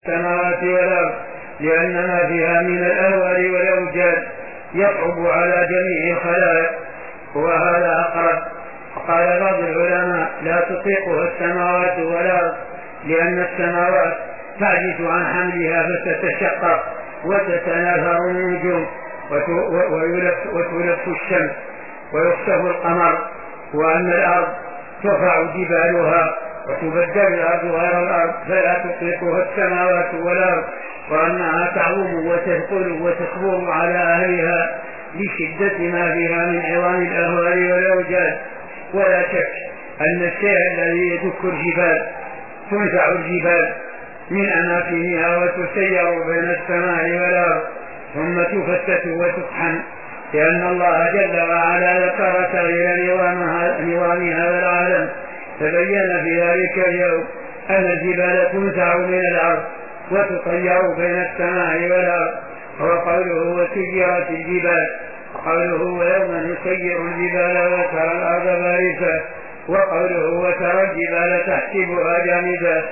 السماوات والأرض لأن ما فيها من الأهوال والأوجاد يصعب على جميع الخلائق وهذا أقرب. وقال بعض العلماء لا تطيقها السماوات والأرض لأن السماوات تعجز عن حملها فتتشقق وتتناثر النجوم وتلف الشمس ويخسف القمر، وأن الأرض ترفع جبالها وتبدل الأرض غير الأرض فلا تطيقها السماوات والأرض، وأنها تعظم وتثقل وتكبر على أهلها لشدة ما فيها من عظام الأهوال والأوجاد. ولا شك أن الشيء الذي يدك الجبال تنزع الجبال من أماكنها وتسير بين السماء والأرض ثم تفتت وتطحن، لأن الله جل وعلا ذكر تغيير نظام هذا العالم تبين في ذلك اليوم أن الجبال تنزع من الأرض وتطير بين السماء والأرض، وقوله وسيرت الجبال، وقوله ويوم نسير الجبال وترى الأرض بارزة، وقوله وترى الجبال تحسبها جامدة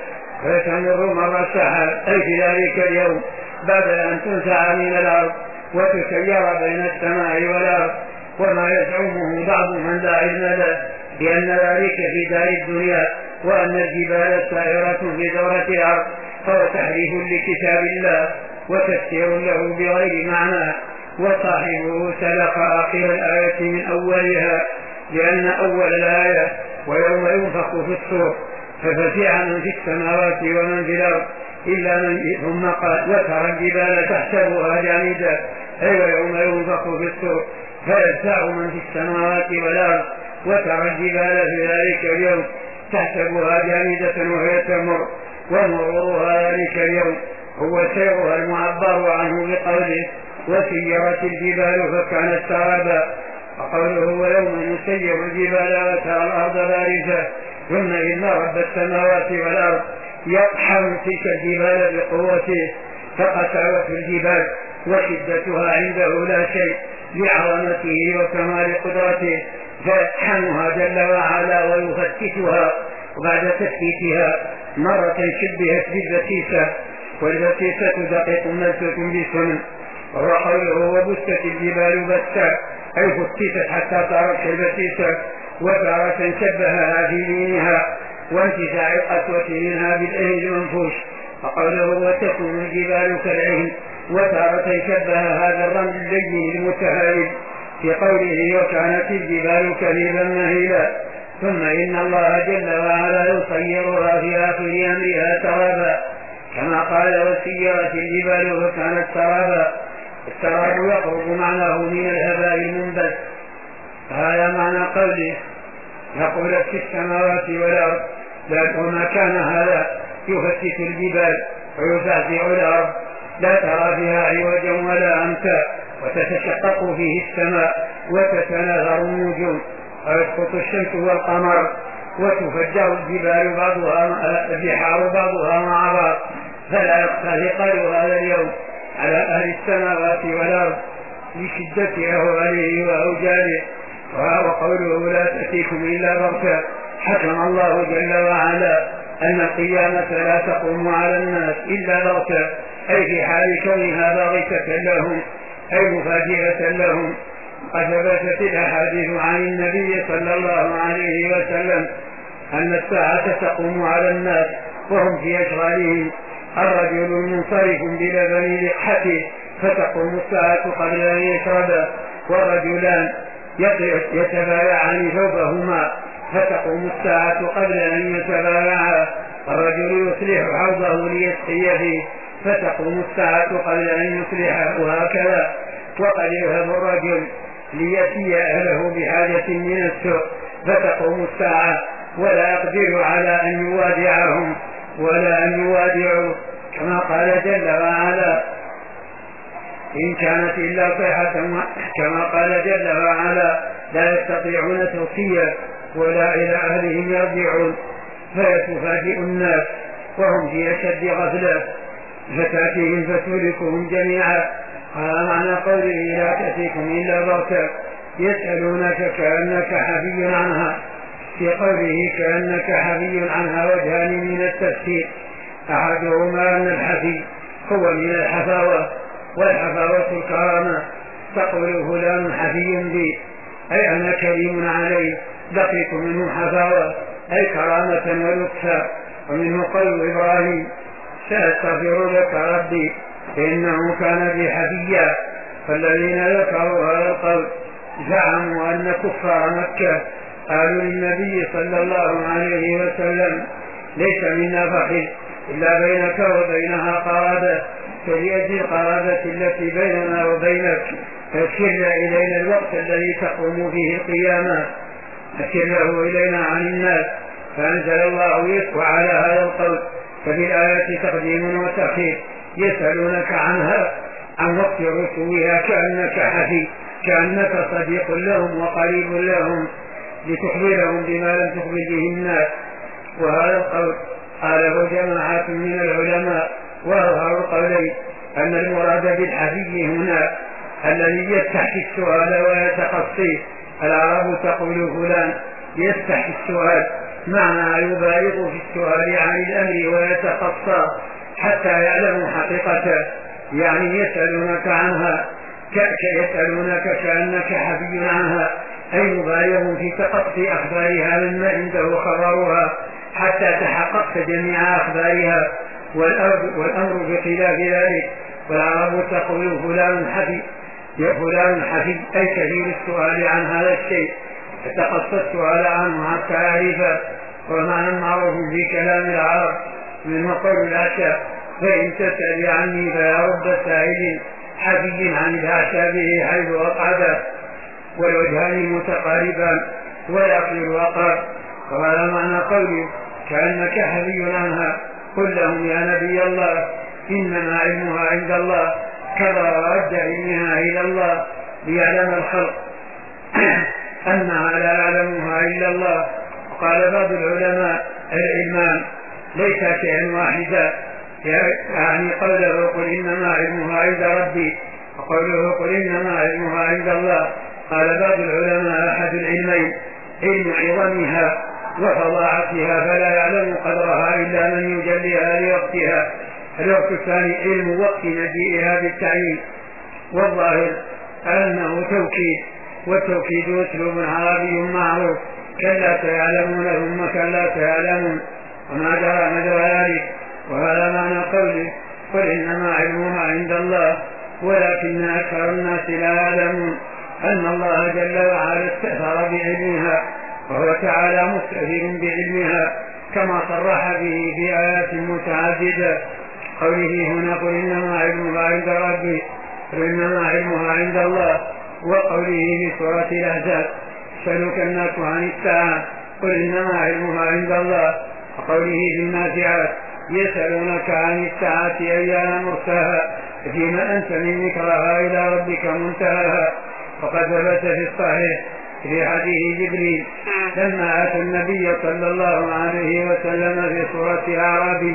فتمر مر السحاب، أي في ذلك اليوم بعد أن تنزع من الأرض وتسير بين السماء والأرض. وما يزعمه بعض من لا علم له بأن ذلك في دار الدنيا وأن الجبال سائرة في دورة الأرض فهو تحريف لكتاب الله وتفسير له بغير معنى، وصاحبه سلق آخر الآية من أولها، لأن أول الآية ويوم ينفخ في الصور ففزع من في السماوات ومن في الأرض إلا من ثم قال وترى الجبال تحسبها جامدة، أي ويوم ينفخ في الصور فيفزع من في السماوات والأرض وترى الجبال في ذلك اليوم تحسبها جامدة وهي تمر، ومرورها ذلك اليوم هو سيرها المعبر عنه بقوله وسيرت الجبال فكانت سرابا، وقوله ويوم نسير الجبال وترى الأرض بارزة، ثم إن رب السماوات والأرض يطحن تلك الجبال بقوته فقسوت الجبال وشدتها عنده لا شيء لعظمته وكمال قدرته، فيطحنها جل وعلا ويفتتها، وبعد تفتيتها مرة شبهت بالبسيسة، والبسيسة دقيق ملسة بسمن، وهو قوله وبست الجبال بسا، أي فتتت حتى صارت كالبسيسة، وتارة شبهها في لينها وانتزاع القسوة منها بالأهل المنفوش، وقوله وتكون الجبال كالعهن، وتارة شبه هذا الرمل اللين المتهالب في قوله وكانت الجبال كثيبا مهيلا، ثم إن الله جل وعلا يصيرها في آخر أمرها سرابا، كما قال وسيرت الجبال فكانت سرابا. السراب يقرب معناه من الهباء المنبث، هذا معنى قوله يقول في السماوات والأرض، وما كان هذا يفتت الجبال ويزعزع الأرض لا ترى فيها عوجا ولا أمتا، وتتشقق فيه السماء وتتناثر النجوم ويسقط الشمس والقمر وتفجر الجبال البحار بعضها مع بعض، فلا يخفى ثقل هذا اليوم على أهل السماوات والأرض لشدة أهواله وأوجاله. وقوله لا تأتيكم إلا بغتة، حكم الله جل وعلا أن القيامة لا تقوم على الناس إلا بغتة، أي في حال كونها باغتة لهم أي مفاجئة لهم. قد ثبتت الأحاديث عن النبي صلى الله عليه وسلم أن الساعة تقوم على الناس وهم في أشغالهم، الرجل منصرف بلبن لقحته فتقوم الساعة قبل أن يشرب، والرجلان يتبايعان ثوبهما فتقوم الساعة قبل أن يتبايعا، الرجل يصلح حوضه ليسقي فيه فتقوم الساعة قبل أن يصلحه، وهكذا. وقد يذهب الرجل ليأتي أهله بحاجة من السوق فتقوم الساعة ولا يقدر على أن يوادعهم ولا أن يوادعوا، كما قال جل وعلا إن كانت إلا صيحة، كما قال جل وعلا لا يستطيعون توصية ولا إلى أهلهم يرجعون، فيتفاجئ الناس وهم في أشد غفلة فتأتيهم فتهلكهم جميعا. هذا معنى قوله لا تأتيكم إلا بغتة، يسألونك كأنك حفي عنها، في قوله كأنك حفي عنها وجهان من التفسير، أحدهما أن الحفي هو من الحفاوة، والحفاوة الكرامة، تقول فلان حفي بي أي أنا كريم عليه، لقيت منه حفاوة أي كرامة ولطفا. ومنه قول إبراهيم سأستغفر لك ربي فإنه كان بي حفيا. فالذين ذكروا هذا القول زعموا أن كفار مكة قالوا للنبي صلى الله عليه وسلم ليس منا بخيل إلا بينك وبينها قرابة، فليأتي القرابة التي بيننا وبينك، فأشر إلينا الوقت الذي تقوم فيه القيامة، أشره إلينا عن الناس. فأنزل الله يسوع على هذا القول. ففي الآية تقديم وتأخير. يسألونك عنها عن وقت رسوها كأنك حفي، كأنك صديق لهم وقريب لهم، لتخبرهم بما لم تخبر به الناس. وهذا القول قاله جماعة من العلماء، وأظهر القولين أن المراد بالحفي هنا الذي يستحي السؤال ويتقصيه. العرب تقول فلان يستحي السؤال، معنى يبالغ في السؤال عن الأمر ويتقصى حتى يعلموا حقيقته، يعني يسألونك عنها يسألونك كأنك حفي عنها، أي مبالغ في تقصي أخبارها مما عنده خبرها حتى تحققت جميع أخبارها، والأمر بخلاف ذلك. والعرب تقول فلان حفي أي كثير السؤال عن هذا الشيء، فتقصى السؤال عنه حتى يعرفه. ومعنى معروف في كلام العرب من قول العشاء فإن تسأل عني فيا رب سائل حفي عن العشاء به حيث أقعد، والوجهان متقاربان والأخير أقرب. وهذا معنى قوله كأنك حفي عنها. قل لهم يا نبي الله إنما علمها عند الله، كما رد علمها إلى الله ليعلم الخلق أنها لا يعلمها إلا الله. وقال بعض العلماء العلمان ليس شيئا واحدا، يعني قوله قل إنما علمها عند ربي وقوله قل إنما علمها عند الله. قال بعض العلماء أحد العلمين علم عظمها وفظاعتها فلا يعلم قدرها إلا من يجليها لوقتها. الوقت الثاني علم وقت مجيئها بالتعيين، والظاهر أنه توكيد، والتوكيد أسلوب عربي معروف، كلا سيعلمون ثم كلا سيعلمون وما جرى مجرى ذلك. وهذا معنى قوله قل إنما علمها عند الله ولكن أكثر الناس لا يعلمون أن الله جل وعلا استأثر بعلمها، وهو تعالى مستأثر بعلمها كما صرح به في آيات متعددة. قوله هنا قل إنما علمها عند ربي قل إنما علمها عند الله، وقوله في سورة الأحزاب سألك الناس عن الساعة قل إنما علمها عند الله، وقوله في النازعات يسألونك عن الساعة أيان مرساها فيما أنت من ذكرها إلى ربك منتهاها. وقد ثبت في الصحيح في حديث جبريل لما أتى النبي صلى الله عليه وسلم في سورة أعرابي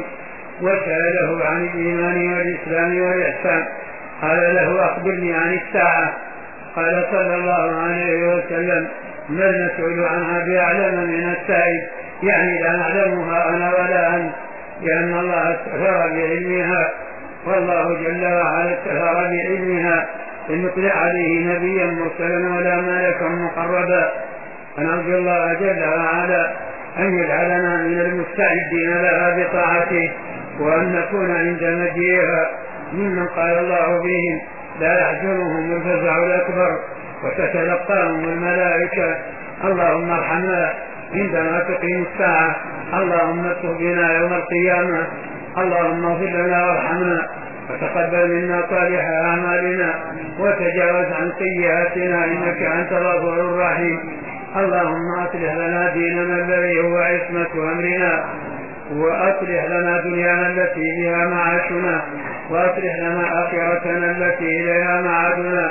وسأله عن الإيمان والإسلام والإحسان قال له أخبرني عن الساعة. قال صلى الله عليه وسلم ما المسؤول عنها بأعلم من السائل، يعني لا نعلمها أنا ولا أنت، لأن الله استأثر بعلمها، والله جل وعلا استأثر بعلمها لم يطلع عليه نبيا مرسلا ولا ملكا مقربا. فنرجو الله جل وعلا أن يجعلنا من المستعدين لها بطاعته، وأن نكون عند مجيئها ممن قال الله فيهم لا يحزنهم الفزع الأكبر وتتلقاهم الملائكة اللهم ارحمنا عندما تقيم الساعة، اللهم اتق بنا يوم القيامة، اللهم اغفر لنا وارحمنا وتقبل منا صالح أعمالنا وتجاوز عن سيئاتنا إنك أنت الغفور الرحيم. اللهم أصلح لنا ديننا الذي هو عصمة أمرنا، وأصلح لنا دنيانا التي بها معاشنا، وأصلح لنا آخرتنا التي إليها معادنا،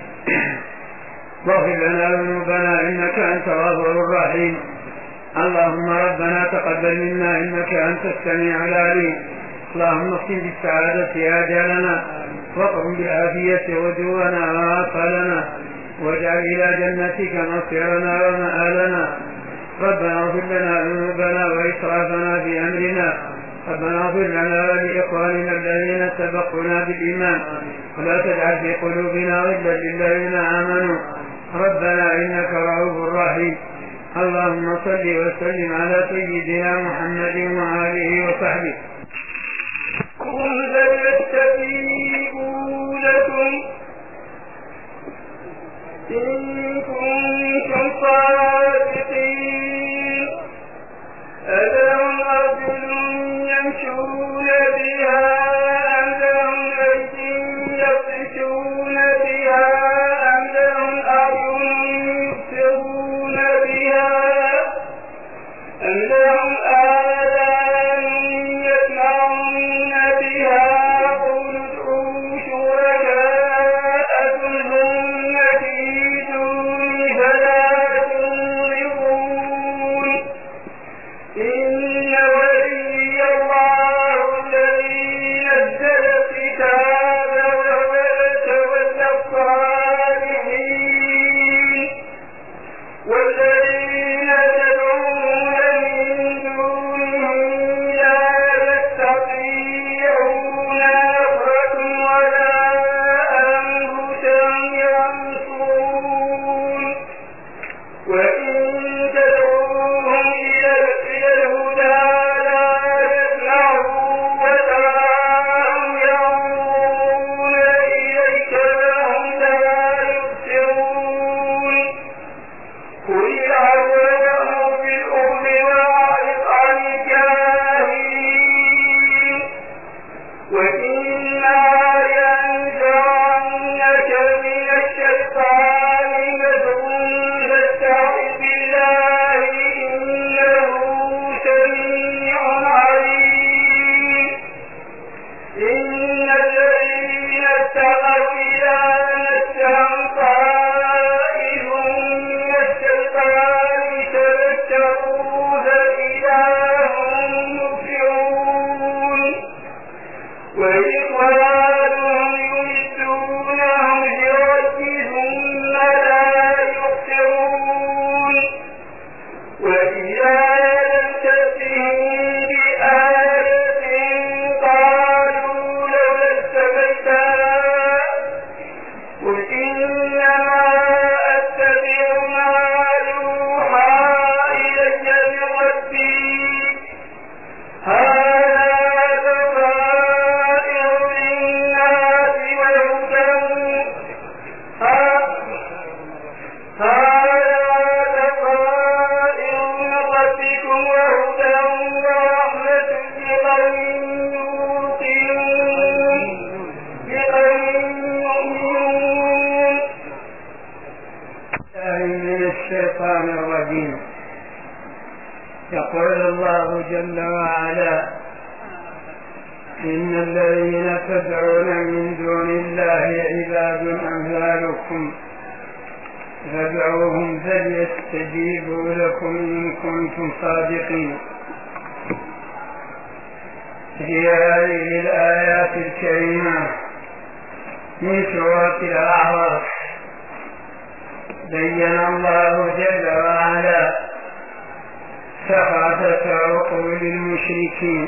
واغفر لنا ذنوبنا إنك أنت الغفور الرحيم. اللهم ربنا تقبل منا إنك أنت السميع العليم. اللهم اختم بالسعادة آجالنا واقم بالعافية وجوهنا وآصالنا واجعل إلى جنتك مصيرنا ومآلنا. ربنا اغفر لنا ذنوبنا وإسرافنا في أمرنا ربنا اغفر لنا ولإخواننا الذين سبقونا بالإيمان ولا تجعل في قلوبنا غلا للذين آمنوا ربنا إنك رؤوف رحيم. اللهم صل وسلم على سيدنا محمد وآله وصحبه. قل يستجيب لكم إن كنتم صادقين ألهم أرجل يمشون بها أم لهم أيدي يبطشون بها أم لهم أعين يبصرون بها أم لهم آذان يسمعون بها قل ادعوا شركاءكم ثم كيدوني فلا تنظرون. إن وليي الله الذي نزل الكتاب وهو يتولى الصالحين والذين تدعون من دونه لا يستطيعون نصركم ولا أنفسهم ينصرون. وإن تدعوهم إلى الهدى لا يسمعوا وتراهم ينظرون إليك وهم لا يبصرون. قل أعوذ بالأرض وأعرض عن الجاهلين. وإما ينزغنك من الشيطان نزغ فاستعذ بالله إنه سميع عليم. إن الذين اتقوا إذا مسهم طائف من الشيطان تذكروا فإذا هم مبصرون. وإخوانهم يمدونهم بربهم ثم لا يخسرون. وإذا لم تأتهم بآية قالوا لولا استبيتها قل إنما أتبع ما يوحى إلي من ربي هذا بصائر للناس وهدى ورحمة لقوم يؤمنون. من الشيطان الرجيم. يقول الله جل وعلا إن الذين تدعون من دون الله عباد أمثالكم فادعوهم فليستجيبوا لكم إن كنتم صادقين. في هذه الآيات الكريمة من سورة الأعراف بين الله جل وعلا سخافة عقول المشركين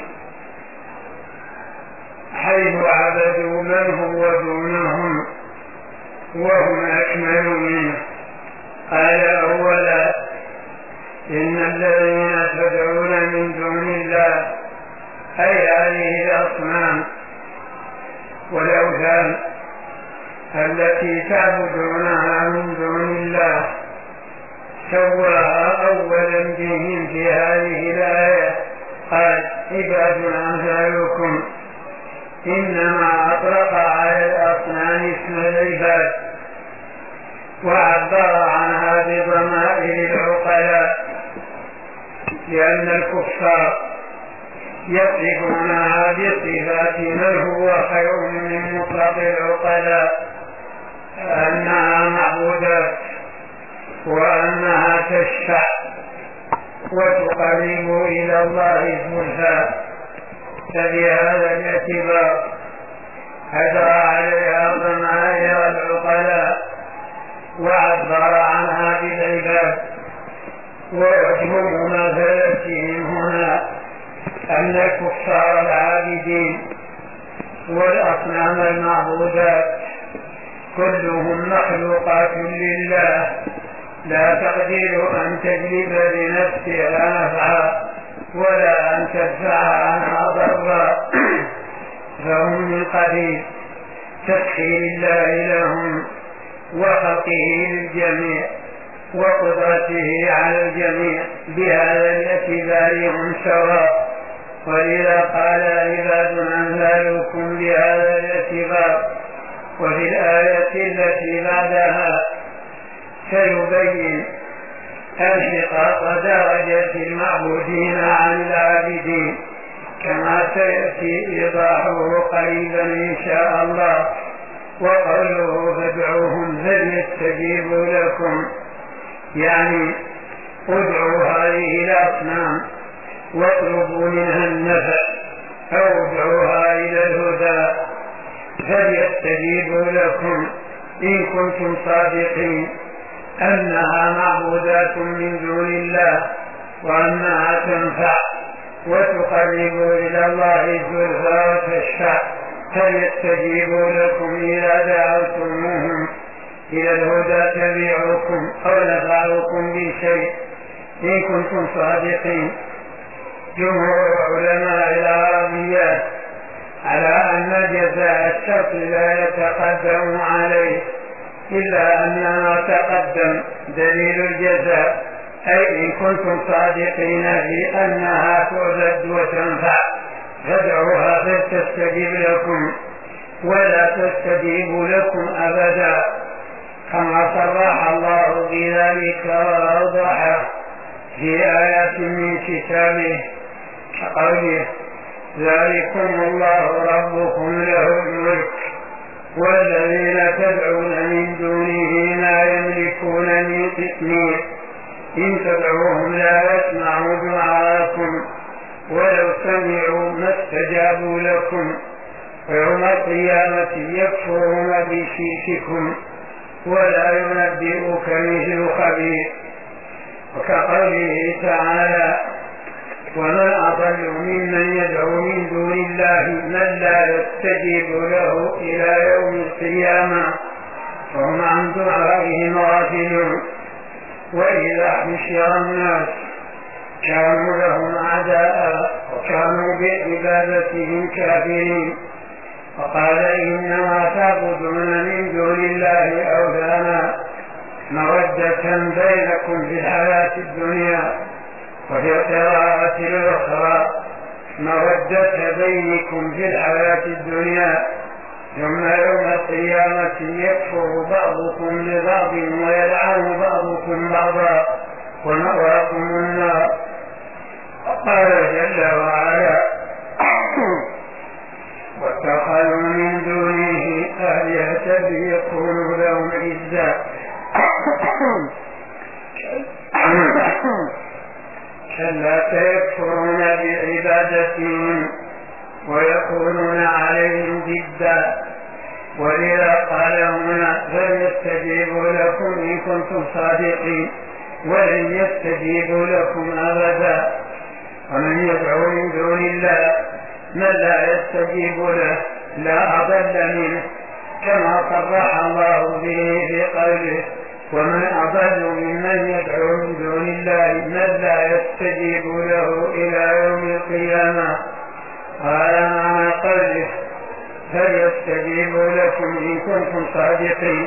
حيث عبدوا من هو دونهم وهم أكمل منه. قال أولا إن الذين تدعون من دون الله أي هذه الأصنام والأوثان التي تعبدونها من دون الله سواها أولا بهم في هذه الآية. قال عباد أمثالكم إنما أطلق على الأصنام اسم العباد وعبر عنها بضمائر العقلاء لأن الكفار يصفونها بصفات من هو خير من مطلق العقلاء أنها معبودات وأنها تشفع وتقرب إلى الله زلفى. فبهذا الاعتبار هدر عليها ضمائر العقلاء وعبر عنها بالعباد. ووجه مماثلتهم هنا أن الكفار العابدين والأصنام المعبودات كلهم مخلوقات لله لا تقدر أن تجلب لنفسها نفعا ولا أن تدفع عنها ضرا، فهم من قبيل تسخير الله لهم وخلقه للجميع وقدرته على الجميع، بهذا الاعتبار هم سواء. ولذا قال عباد أمثالكم بهذا الاعتبار. وفي الآية التي بعدها سيبين انشقاق درجة المعبودين عن العابدين كما سيأتي إيضاحه قريبا إن شاء الله. وقوله فادعوهم فليستجيبوا لكم، يعني ادعوا هذه الأصنام واطلبوا منها النفع أو ادعوها إلى الهدى فليستجيبوا لكم إن كنتم صادقين أنها معبودات من دون الله وأنها تنفع وتقرب إلى الله زلفى وتشفع، فليستجيبوا لكم إذا دعوتموهم إلى الهدى تبيعكم أو نفعكم بشيء إن كنتم صادقين. جمهور علماء العربيات على أن جزاء الشرط لا يتقدم عليه إلا أن ما تقدم دليل الجزاء، أي إن كنتم صادقين في أنها تعبد وتنفع فادعوها فلتستجيب لكم ولا تستجيب لكم أبدا، كما صرح الله بذلك وأوضحه في آيات من كتابه كقوله ذلكم الله ربكم له الملك والذين تدعون من دونه لا يملكون من قطمير إن تدعوهم لا يسمعوا دعاءكم ولو سمعوا ما استجابوا لكم ويوم القيامة يكفرون بشرككم ولا ينبئك مثل خبير. وكقوله تعالى ومن أضل ممن يدعو من دون الله من لا يستجيب له إلى يوم القيامة وهم عن دعائهم غافلون. وإذا حشر الناس كانوا لهم أعداء وكانوا بعبادتهم كافرين. وقال إنما تعبدون من دون الله أوثانا مودة بينكم في الحياة الدنيا، وفي القراءة الأخرى مودة بينكم في الحياة الدنيا ثم يوم القيامة يكفر بعضكم ببعض ويلعن بعضكم بعضا ومأواكم النار. وقال جل وعلا واتخذوا من دونه آلهة ليكونوا لهم عزا كلا سيكفرون بعبادتهم ويكونون عليهم ضدا. ولذا قال هنا فليستجيبوا لكم إن كنتم صادقين ولن يستجيبوا لكم أبدا. ومن يدعو من دون الله من لا يستجيب له لا أضل منه كما صرح الله به في قوله ومن أضل ممن يدعو من دون الله من لا يستجيب له إلى يوم القيامة. قال معنى قوله فليستجيبوا لكم إن كنتم صادقين.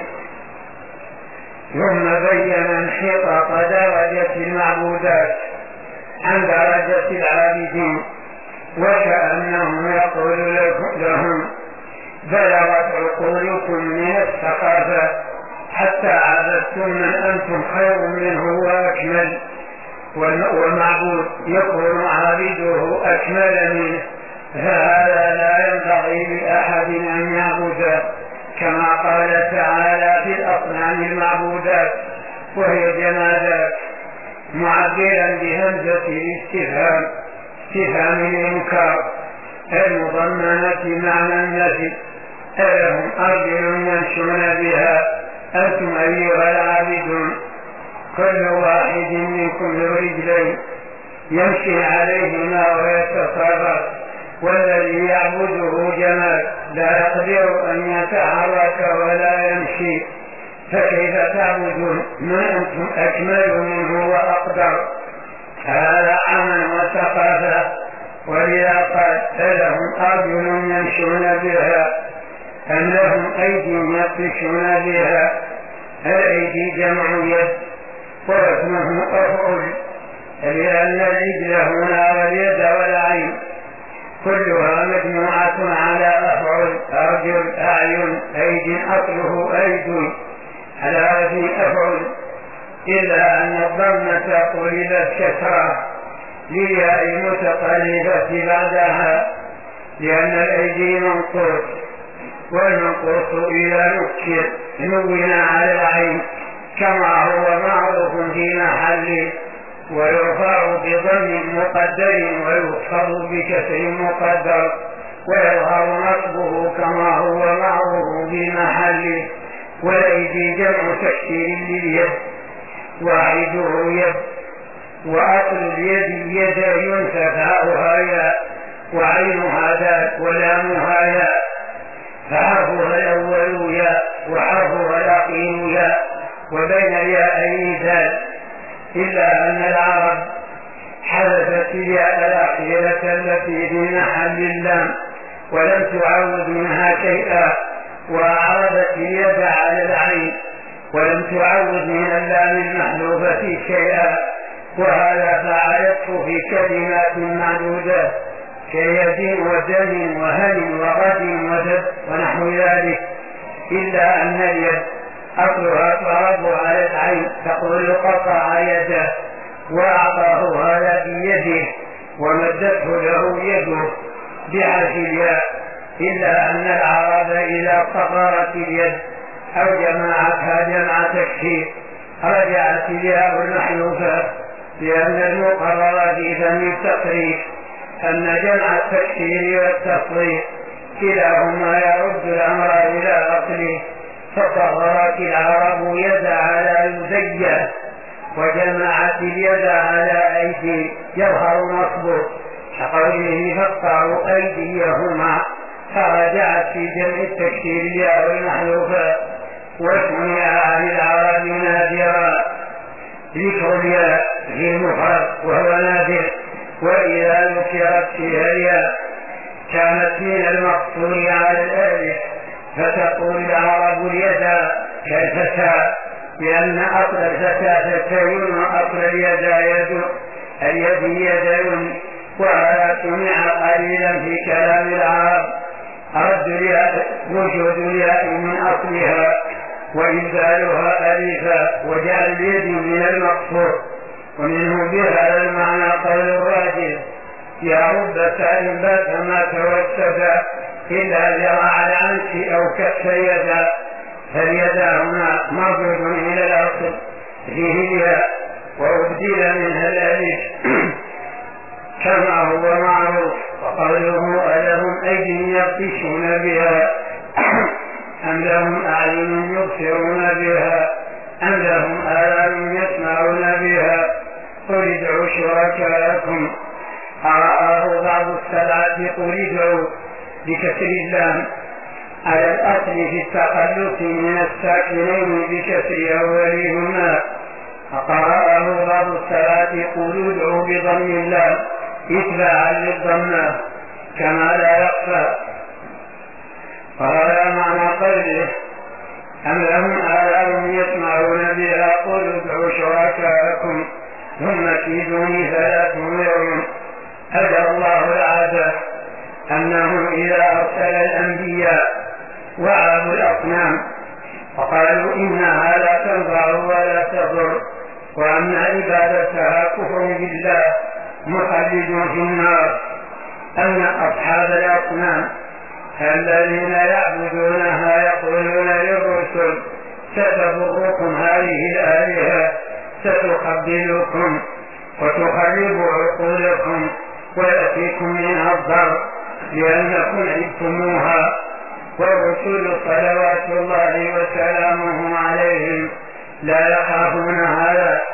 ثم بين انحطاط درجة المعبودات عن درجة العابدين وكأنهم يقول لهم بلغت عقولكم من الثقافة حتى عبدتم من أنتم خير منه وأكمل، والمعبود يكون عابده أكمل منه، فهذا لا ينبغي لأحد أن يعبد كما قال تعالى في الأصنام المعبودات وهي جمادات معبرا بهمزة الاستفهام استفهام الإنكار المضمنة معنى النفي ألهم أرجل يمشون بها أنتم أيها العابدون كل واحد منكم ذو رجلين يمشي عليهما ويتصرف، والذي يعبده جماد لا يقدر أن يتحرك ولا يمشي، فكيف تعبدون ما أنتم أكمل منه وأقدر؟ هذا عمل وثقافة. ولذا قال لهم أرجل يمشون بها أم لهم أيدي يبطشون بها. الأيدي جمع يد واسمه أفعل، لأن الرجل هنا واليد والعين كلها مجموعة على أفعل، أرجل أعين أيدي أصله أيدي على وزن أفعل، إلا أن الضمة قلبت كسرة للياء المتقلبة بعدها، لأن الأيدي منقوص، والمنقوص إذا نكر نون على العين كما هو معروف في محله، ويرفع بضم مقدر ويخفض بكسر مقدر، ويظهر نصبه كما هو معروف في محله. والأيدي جمع تكسير لليد، واحده يد، وأصل اليد يد ينسى فاؤها ياء وعينها دال ولامها ياء، فحرفها الأول ياء وحرفها الأخير ياء، وبين الياءين دال، إلا أن العرب حذفت الياء الأخيرة التي في محل اللام ولم تعود منها شيئا، وأعربت اليد على العين ولم تعود من اللام المحذوفة شيئا، وهذا فعلته في كلمات معدودة كيد ودم وهل وغد ودب ونحو ذلك، إلا أن اليد أصلها تعرض على العين تقول قطع يده وأعطاه هذا بيده ومدته له يده بعرف الياء، إلا أن العرب إذا صغرت اليد أو جمعتها جمع تكسير رجعت الياء المحذوفة، لأن المقرر في فم التصريف أن جمع التكسير والتصريف كلاهما يرد الأمر إلى أصله، فصغرت العرب يد على يدي وجمعت اليد على أيدي يظهر نصبه كقوله فاقطعوا أيديهما، فرجعت في جمع التكسير الياء المحذوفة. وسمع عن العرب نادرا ذكر الياء في المفرد وهو نادر، وإذا ذكرت فيها الياء كانت من المقصور على الألف، فتقول العرب اليد كالفتى، لأن أصل الفتى فتيون وأصل اليد يدين، وهذا سمع قليلا في كلام العرب. رد الياء وجود الياء من أصلها وإبدالها ألفا وجعل اليد من المقصور، ومنه بهذا المعنى قول الراجل يا رب سالم بات ما توسد إلا ذراع العنك أو كف يدا، فاليدا هنا مرجع إلى الأصل فيه الياء وأبدل منها الألف كما هو معروف. وقوله ألهم أيدي يبطشون بها أم لهم أعين يبصرون بها أم لهم آذان يسمعون بها قل ادعوا شركاءكم. قرأه بعض السبعة قل ادعوا بكسر اللام على الأصل في التخلص من الساكنين بكسر أولهما، فقرأه بعض السبعة قل ادعوا بضم اللام اتباعا للضمة كما لا يخفى. وهذا معنى قوله أم لهم آذان يسمعون بها قل ادعوا شركاءكم ثم كيدوني فلا تنظرون. أجر الله العادة أنه إذا أرسل الأنبياء وعبوا الأصنام وقالوا إنها لا تنفع ولا تضر وأن عبادتها كفر بالله مخلد في النار، أن أصحاب الأصنام الذين يعبدونها يقولون للرسل ستضركم هذه الآلهة ستخبلكم وتخرب عقولكم ويأتيكم منها الضر لأنكم عبتموها. والرسل صلوات الله وسلامه عليهم لا يخافون هذا،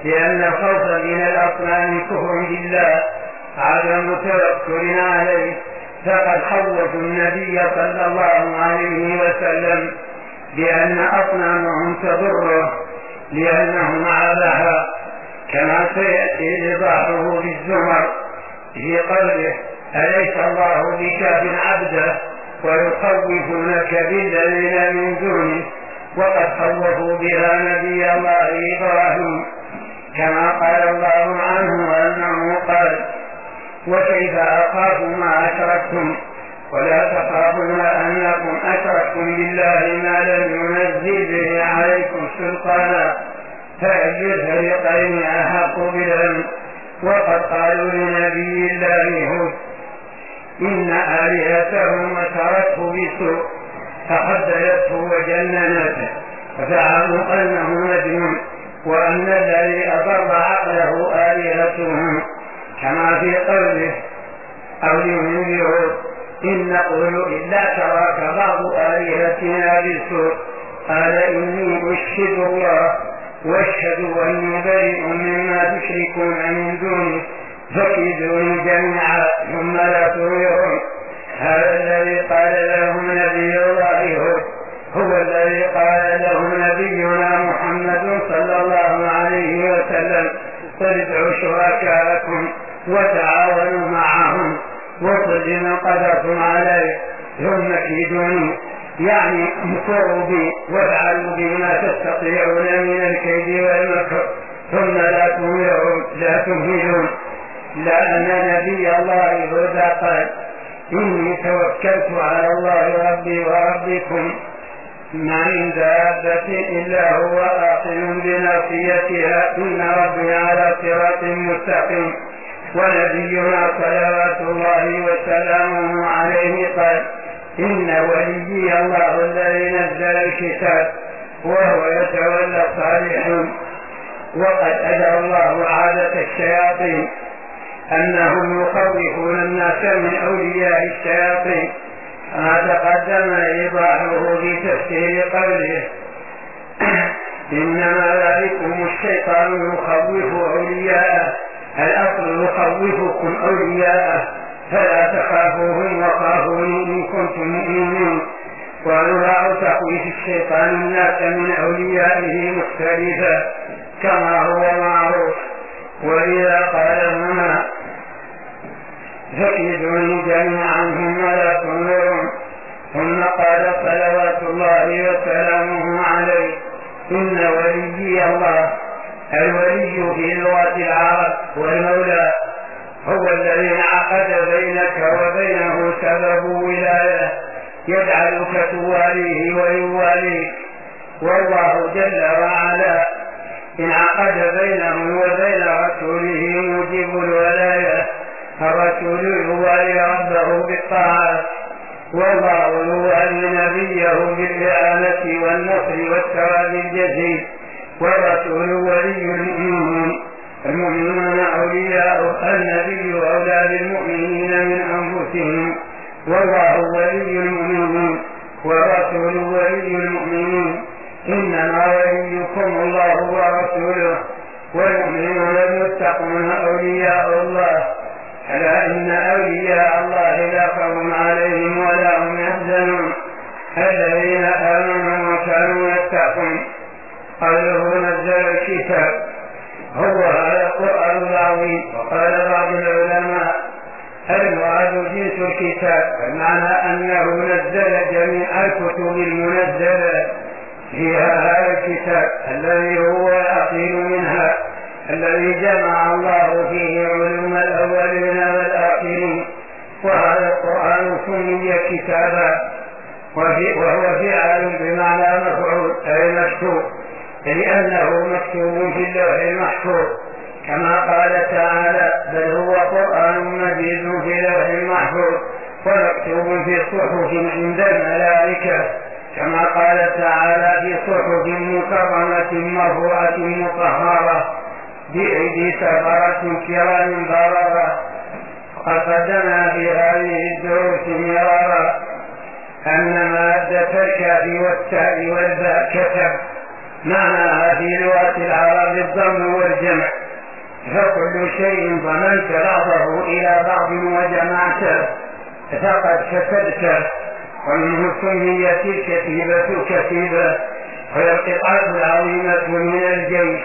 لأن الخوف من الأصنام كفر بالله عدم توكل عليه، فقد خوفوا النبي صلى الله عليه وسلم بأن أصنامهم تضره لأنهم عابها، كما سيأتي إيضاحه بالزمر في قوله أليس الله بكاف عبده ويخوفونك بالذين من دونه، وقد خوفوا بها نبي الله إبراهيم، كما قال الله عنه أنه قال وكيف أخاف ما أشركتم ولا تخافون أنكم أشركتم بالله ما لم ينزل به عليكم سلطانا فأي الفريقين أحق بالأمن. وقد قالوا لنبي الله هود إن آلهتهم أشركه بسوء فخذلته وجننته فزعموا أنه مجنون وأن الذي أضر عقله آلهتهم، كما في قوله أو ينذروا إن نقول إلا تراك بعض آلهتنا بسوء قال إني أشهد الله واشهدوا أني بريء مما تشركون من دونه فكيدوني جميعا ثم لا تنظرون. هذا الذي قال لهم نبي الله هو الذي قال لهم نبينا محمد صلى الله عليه وسلم قل ادعوا شركاءكم وتعاونوا معهم وقل لمن قدرتم عليه ثم كيدوني، يعني امكروا بي وافعلوا بي ما تستطيعون من الكيد والمكر ثم لا تمهلون. لأن نبي الله هود قال إني توكلت على الله ربي وربكم ما من دابة إلا هو آخذ بناصيتها إن ربي على صراط مستقيم. ونبينا صلوات الله وسلامه عليه قال إن وليي الله الذي نزل الكتاب وهو يتولى الصالحين. وقد أجرى الله عادة الشياطين أنهم يخوفون الناس من أولياء الشياطين، ما تقدم إيضاحه في تفسير قوله إنما ذلكم الشيطان يخوف أولياءه، الأصل يخوفكم أولياءه فلا تخافوهم وخافوني إن كنتم مؤمنين. وأنواع تخويف الشيطان الناس من أوليائه مختلفة كما هو معروف. وإذا قال هنا فكيدوني جميعا ثم لا تنظرون، ثم قال صلوات الله وسلامه عليه إن وليي الله. الولي في لغة العرب والمولى هو الذي عقد بينك وبينه سبب ولاية يجعلك تواليه ويواليك. والله جل وعلا إن عقد بينه وبين رسوله موجب الولاية، الرسول يوالي ربه بالطاعات والله يوالي نبيه بالإعانة والنصر والثواب الجزيل. والرسول ولي المؤمنين، المؤمنون أولياء، النبي أولى بالمؤمنين من أنفسهم، والله ولي المؤمنين والرسول ولي المؤمنين. إنما وليكم الله ورسوله والمؤمنون المتقون أولياء الله. ألا إن أولياء الله لا خوف عليهم ولا هم يحزنون الذين آمنوا وكانوا يتقون. قوله نزل الكتاب هو هذا القرآن العظيم. وقال بعض العلماء المراد جنس الكتاب، بمعنى أنه نزل جميع الكتب المنزلة فيها هذا الكتاب الذي هو الأصيل منها، الذي جمع الله فيه علوم الأولين والآخرين. وهذا القرآن سمي كتابا وهو فعال بمعنى مفعول أي مكتوب، لأنه مكتوب في اللوح المحفوظ كما قال تعالى بل هو قرآن مجيد في لوح المحفوظ ومكتوب في صحف عند الملائكة كما قال تعالى في صحف مكرمة مرفوعة مطهرة بأيدي سفرة كرام بررة. وقد قدمنا في هذه الدروس مرارا أن مادة الكاف والتاء والباء كتب، معناها في لغة العرب الضم والجمع، فكل شيء ضمنت بعضه إلى بعض وجمعته فقد كتبته. ومنه سميت الكتيبة كتيبة، وهي القطعة العظيمة من الجيش،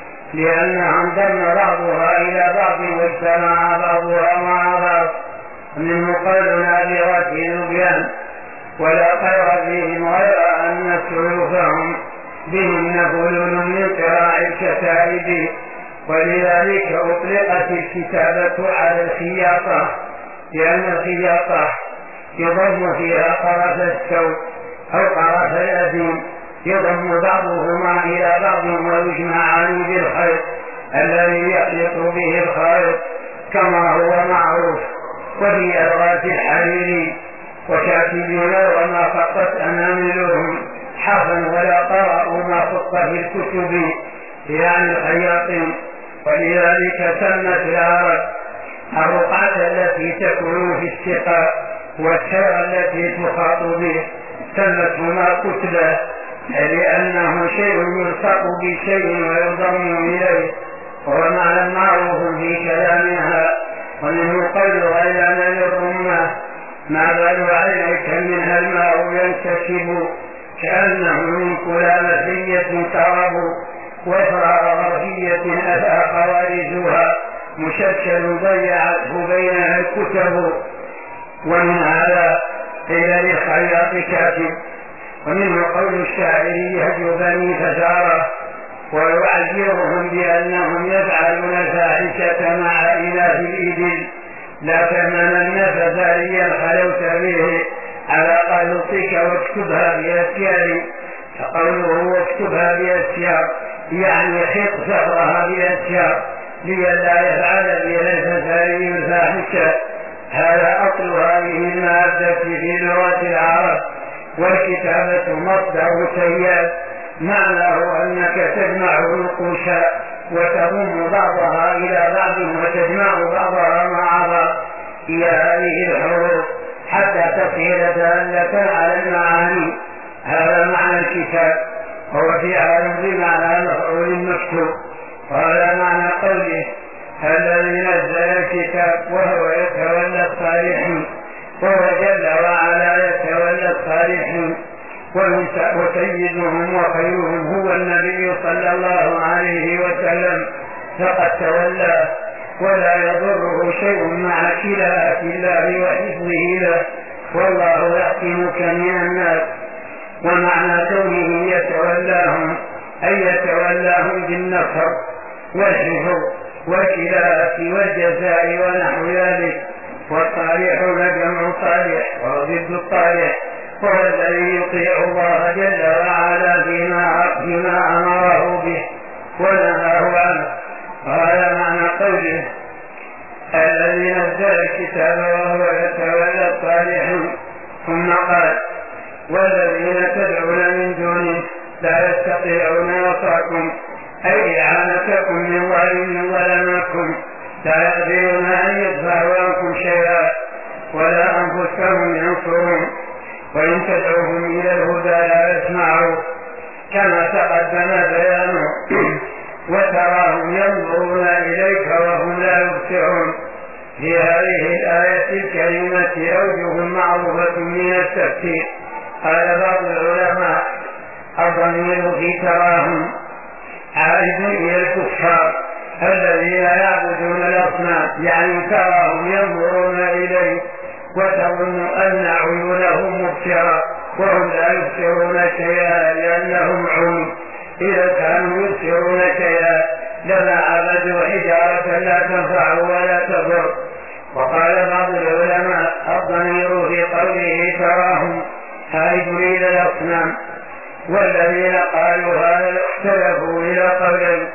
لأنها انضم بعضها إلى بعض واجتمع بعضها مع بعض. ومنه قول نابغة نبيان، ولا خير فيهم غير أن سلوكهم بهن فلول من قراع الكتائب. ولذلك أطلقت الكتابة على الخياطة، لأن الخياطة يضم فيها طرف الثوب أو طرف الأديم، يضم بعضهما إلى بعض ويجمعان بالخيط الذي يخلط به الخيط كما هو معروف. وفي ألغاز الحرير وكاتبين وما خطت أناملهم حرفا ولا قرأوا ما خط في الكتب، يعني الخياطين. ولذلك سمت العرب الرقعة التي تكون في السقاء والسير التي تخاط به سمتهما كتبة، لأنه شيء يلصق بشيء ويضم إليه، وهو معنى معروف في كلامها. ومنه قول غيلان للرمة ما بال عينيك منها الماء ينتشب، كأنه من كلامة ترب وفراء غرفية أتى خوارزها مشكل ضيعته بينها الكتب. ومن هذا قيل للخياط كاتب. ومنه قول الشاعر يهجو بني فزارة ويعذرهم بأنهم يفعلون الفاحشة مع إله الإبل، لا تمنن فزاريا خلوت به على قلوطك واكتبها بأسيار. فقوله واكتبها بأسيار يعني خط سفرها بأسيار لئلا يفعل بها الفزاري الفاحشة. هذا أصل هذه المادة في لغة العرب. والكتابة مصدر سياد، معناه أنك تجمع النقوش وتضم بعضها إلى بعض وتجمع بعضها مع بعض في هذه الحروف حتى تصير دالة على المعاني. هذا معنى الكتاب، هو فعل بمعنى مفعول مكتوب. وهذا معنى قوله الذي نزل الكتاب وهو يتولى الصالحين، وهو جل وعلا يتولى الصالحين. وسيدهم وخيرهم هو النبي صلى الله عليه وسلم، فقد تولى ولا يضره شيء مع كلاءة الله وحفظه له، والله يحكمك من الناس. ومعنى كونه يتولاهم أي يتولاهم بالنصر والحفظ والكلاءة والجزاء ونحو ذلك. والصالحون جمع صالح وضد الصالح، وهو الذي يطيع الله جل وعلا فيما أمره به ونهاه عنه. وهذا معنى قوله الذي نزل الكتاب وهو يتولى الصالحين. ثم قال والذين تدعون من دونه لا يستطيعون نصركم أي إعانتكم من ظالم ظلمكم، لا يقدرون أن يدفعوا عنكم شيئا ولا أنفسهم ينصرون. وإن تدعوهم إلى الهدى لا يسمعوا كما تقدم بيانه. وتراهم ينظرون إليك وهم لا يبصرون. في هذه الآية الكريمة أوجه معروفة من التفسير. قال بعض العلماء الضمير في تراهم عائد إلى الكفار الذين يعبدون الأصنام، يعني تراهم ينظرون إليه وتظن أن عيونهم مبصرة وهم لا يبصرون شيئا لأنهم عمي. إذا كانوا يبصرون شيئا لما عبدوا حجارة لا تنفع ولا تضر. وقال بعض العلماء الضمير في قوله تراهم عائد إلى الأصنام. والذين قالوا هذا اختلفوا إلى قولين.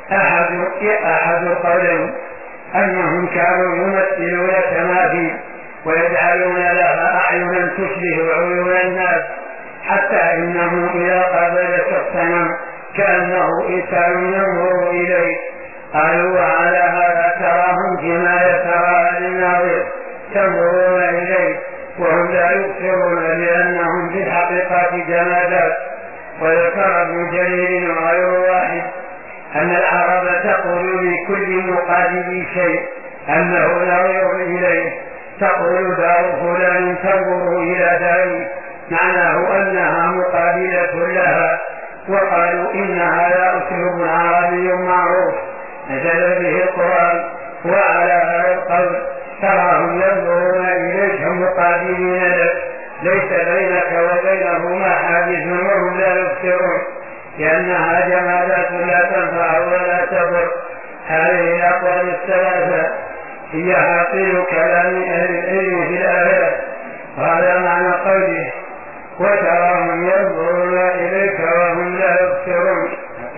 أحد القولين أنهم كانوا يمثلون تماثيل ويجعلون لها أعينا تشبه عيون الناس، حتى إنه إذا قابلت الصنم كأنه إنسان ينظر إليه. قالوا وعلى هذا تراهم كما يترى للناظر تنظرون إليه وهم لا يبصرون لأنهم في الحقيقة جمادات وذكر ابن جرير وغير واحد أن العرب تقول لكل مقابل شيء أنه نظير إليه، تقول دار فلان تنظر إلى داري، معناه أنها مقابلة لها. وقالوا إن هذا أسلوب عربي معروف نزل به القرآن. وعلى هذا القول تراهم ينظرون إليك مقابلين لك، ليس بينك وبينهما حاجز وهم لا يبصرون، لأنها جمالات لا تنفع ولا تضر. هذه الأقوال الثلاثة هي حاصل كلام أهل العلم في الآيات، وهذا معنى قوله وتراهم ينظرون إليك وهم لا يبصرون.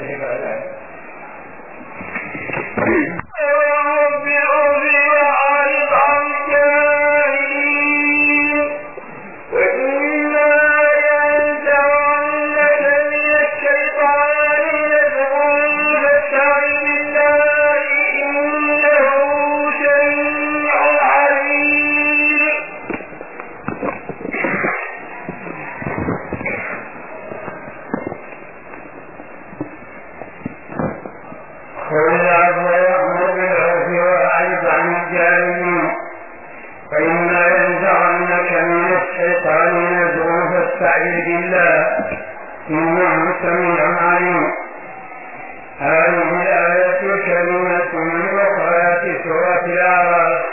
هذه الآية كلمة من آيات سورة الأعراف،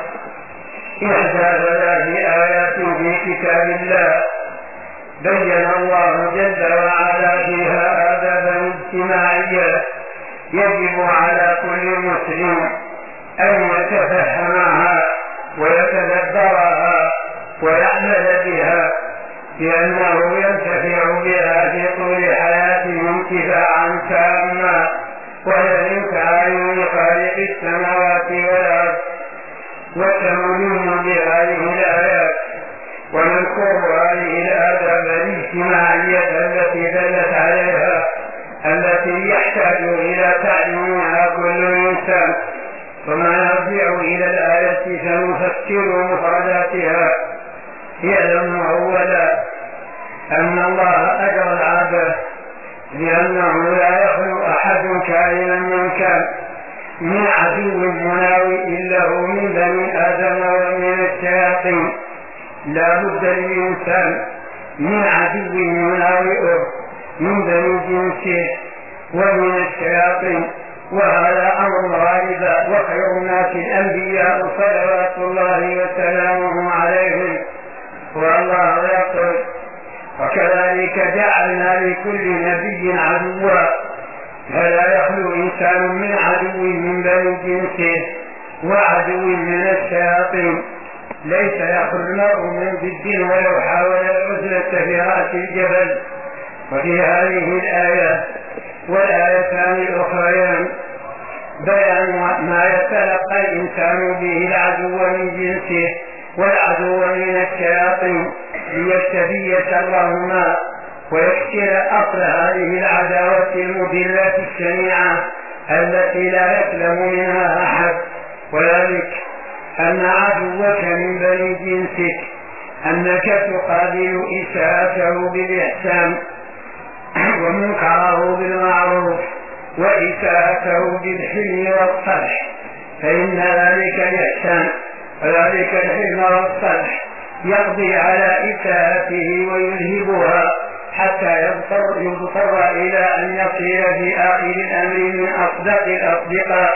إحدى ثلاث آيات في كتاب الله بين الله جل وعلا فيها آدابا اجتماعية يجب على كل مسلم أن يتفهمها ويتدبرها ويعمل بها، لأنه ينتفع بها في طول حياته انتفاعا تاما، وهي من تعاليم خالق السماوات والأرض. والتمويل بهذه الآيات ونذكر هذه الآداب الاجتماعية التي دلت عليها، التي يحتاج إلى تعليمها كل إنسان. ثم نرجع إلى الآية فنفسر مفرداتها. يعلم أولا أن الله أجر العبد، لأنه لا يخلو أحد كائنا من كان من عدو مناوئ له من بني آدم ومن الشياطين. لا بد للإنسان من عدو مناوئ من بني جنسه ومن الشياطين، وهذا أمر غالب، وخير الناس الأنبياء صلوات الله وسلامه عليهم. والله يقول وكذلك جعلنا لكل نبي عدوا، فلا يخلو إنسان من عدو من بني جنسه وعدو من الشياطين. ليس يخلو المرء من ضد ولو حاول العزلة في رأس الجبل. وفي هذه الآية والآيتان الأخريان بيان ما يتلقى الإنسان به العدو من جنسه والعدو من الشياطين، ليكتفي شرهما ويكسر أصل هذه العداوة المذلة الشنيعة التي لا يسلم منها أحد. وذلك أن عدوك من بني جنسك أنك تقابل إساءته بالإحسان ومنكره بالمعروف وإساءته بالحلم والصلح، فإن ذلك الإحسان وذلك الحلم والصلح يقضي على إساءته ويذهبها حتى يضطر إلى أن يصير في آخر الأمر من أصدق الأصدقاء.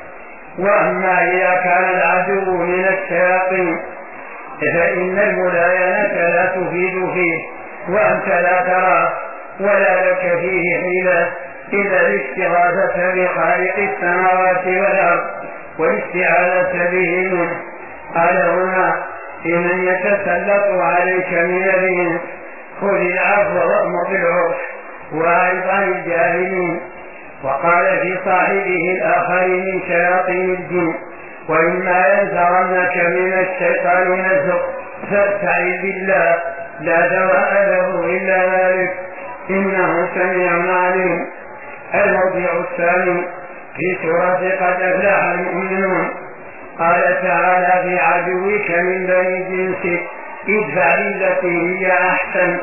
وأما إذا كان العدو من الشياطين فإن الملاينة لا تفيد فيه، وأنت لا ترى ولا لك فيه حيلة إلا الاستغاثة بخالق السماوات والأرض والاستعاذة به منه. قال هنا لمن يتسلط عليك من الإنس خذ العفو وأمر بالعرف وأعرض عن الجاهلين. وقال في صاحبه الآخر من شياطين الجن وإما ينزغنك من الشيطان نزغ فاستعذ بالله لا دواء له إلا ذلك إنه سميع عليم. الموضع الثاني في سورة قد أفلح المؤمنون قال تعالى في عدوك من بني جنسك ادفع بالتي هي أحسن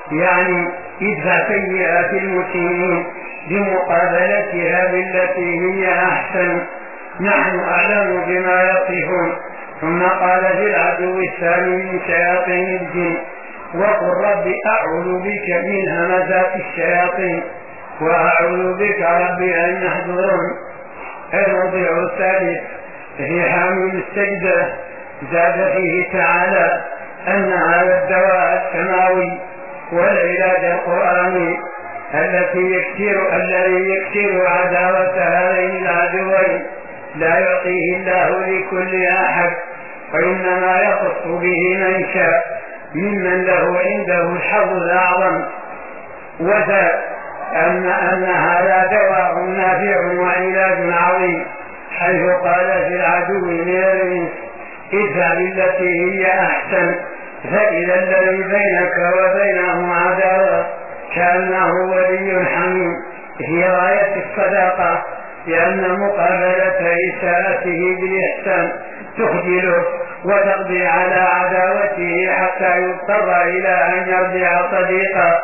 يعني ادفع سيئات المسلمين بمقابلتها بالتي هي أحسن، نحن أعلم بما يصفون. ثم قال في العدو الثاني من شياطين الجن وقل رب أعوذ بك من همزات الشياطين وأعوذ بك رب أن يحضرون. الموضع الثالث في حامل السجدة زاد فيه تعالى أن هذا الدواء السماوي والعلاج القرآني الذي يكسر عداوة هذين العدوين لا يعطيه الله لكل أحد، وإنما يخص به من شاء ممن له عنده الحظ الأعظم. وذا أن هذا دواء نافع وعلاج عظيم، حيث قال في العدو من الإنس ادفع بالتي هي أحسن فإذا الذي بينك وبينه عداوة كأنه ولي حميم. هي غاية الصداقة، لأن مقابلة إساءته بالإحسان تخجله وتقضي على عداوته حتى يضطر إلى أن يرجع صديقا.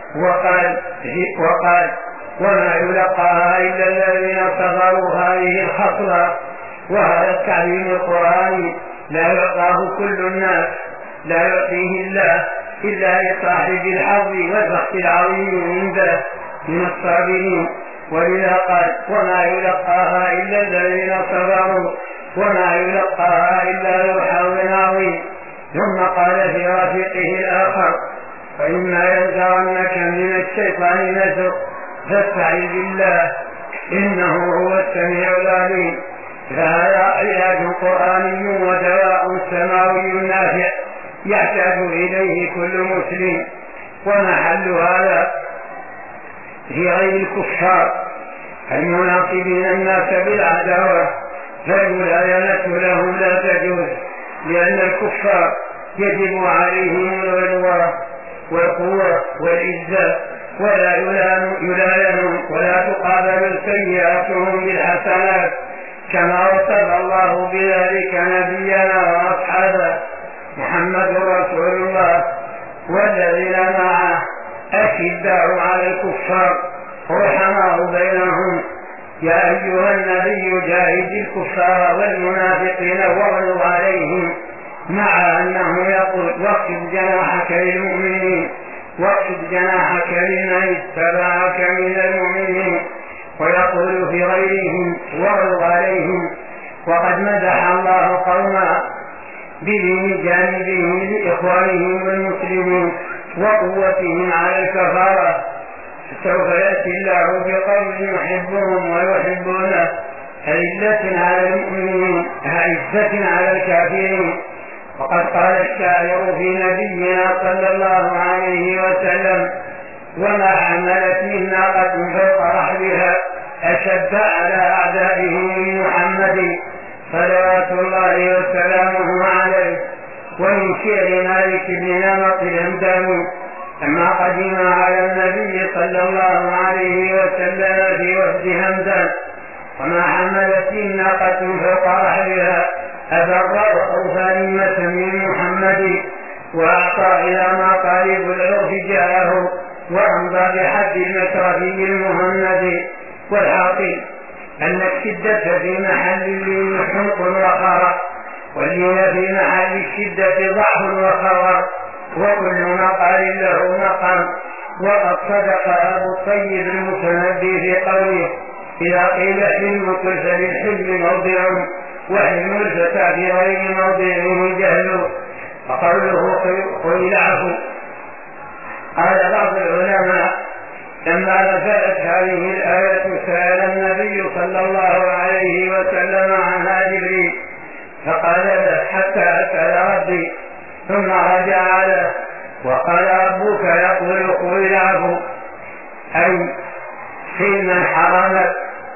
وقال وما يلقاها إلا الذين صبروا هذه الخصلة. وهذا التعليم القرآني لا يعطاه كل الناس، لا يعطيه الله إلا لصاحب الحظ والبخت العظيم عنده من الصابرين. ولذا قال وما يلقاها إلا الذين صبروا وما يلقاها إلا ذو حظ عظيم. ثم قال في رفيقه الآخر فإما ينزغنك من الشيطان نزغ فاستعذ بالله إنه هو السميع العليم. فهذا علاج قرآني ودواء سماوي نافع يحتاج إليه كل مسلم. ومحل هذا في غير الكفار المناصبين الناس بالعداوة، فالولاية لهم لا تجوز، لأن الكفار يجب عليهم الغلوة والقوة والعزة ولا يلاينون ولا تقابل سيئاتهم بالحسنات، كما وصف الله بذلك نبينا وأصحابه. محمد رسول الله والذين معه أشداء على الكفار رحماء بينهم. يا أيها النبي جاهد الكفار والمنافقين واغلظ عليهم، مع أنه يقول واخفض جناحك للمؤمنين واخفض جناحك لمن اتبعك من المؤمنين، ويقول في غيرهم واغلظ عليهم. وقد مدح الله قوما بدين جانبهم لإخوانهم المسلمين وقوتهم على الكفارة. سوف يأتي الله بقوم يحبهم ويحبونه أذلة على المؤمنين أعزة على الكافرين. وقد قال الشاعر في نبينا صلى الله عليه وسلم وما حملت من ناقة فوق رحلها أشد على أعدائه من محمد صلوات الله وسلامه عليه. ومن شعر مالك بن نمط الهمداني لما قدم على النبي صلى الله عليه وسلم في وفد همدان وما حملت ناقة فوق رحلها أبر وأوفى نمة من محمد، وأعطى إلى ما طالب العرف جاءه وأمضى بحد المشرفي المهند. والحاصل أن الشدة في محل اللين حنق وخرى، واللين في محل الشدة ضعف وخرى، وكل مقال له مقام. وقد صدق أبو الطيب المتنبي في قوله إذا قيل حلم قلت للحلم موضع وحلم الفتى في غير موضعه جهل. وقوله قل العفو. قال بعض العلماء لما نزلت هذه الآية سأل النبي صلى الله عليه وسلم عنها جبريل فقال له حتى أسأل ربي، ثم رجع له وقال ربك يقول قل العفو، أي سل من حرمت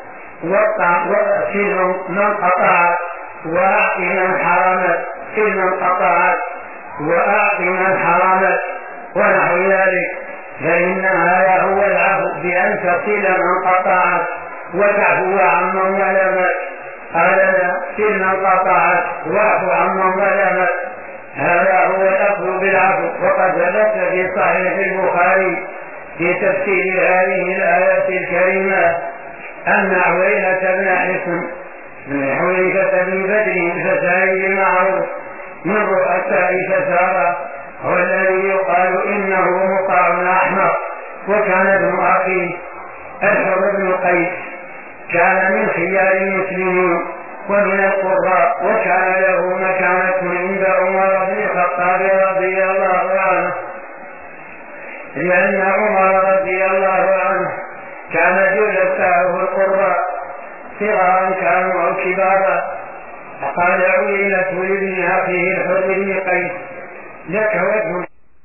وسل من قطعت وأعط من حرمت، سل من قطعت وأعط من حرمت ونحو ذلك. فإن هذا هو العفو بأن تصل من قطعت وتعفو عمن ظلمت. قال لا سل من قطعت واعف عمن ظلمت، هذا هو الأخذ بالعفو. وقد ثبت في صحيح البخاري في تفسير هذه الآية الكريمة أن عويلة بن حصن من حويلة بن بدر فسائل المعروف من رؤساء فسارة هو الذي يقال إنه مطاع أحمر، وكان ابن أخيه الحر بن قيس كان من خيار المسلمين ومن القراء، وكان له مكانة عند عمر بن الخطاب رضي الله عنه، لأن عمر رضي الله عنه كان جلساءه القراء صغارا كانوا أو كبارا. فقال عويلة لابن أخيه الحر بن قيس: لك وجه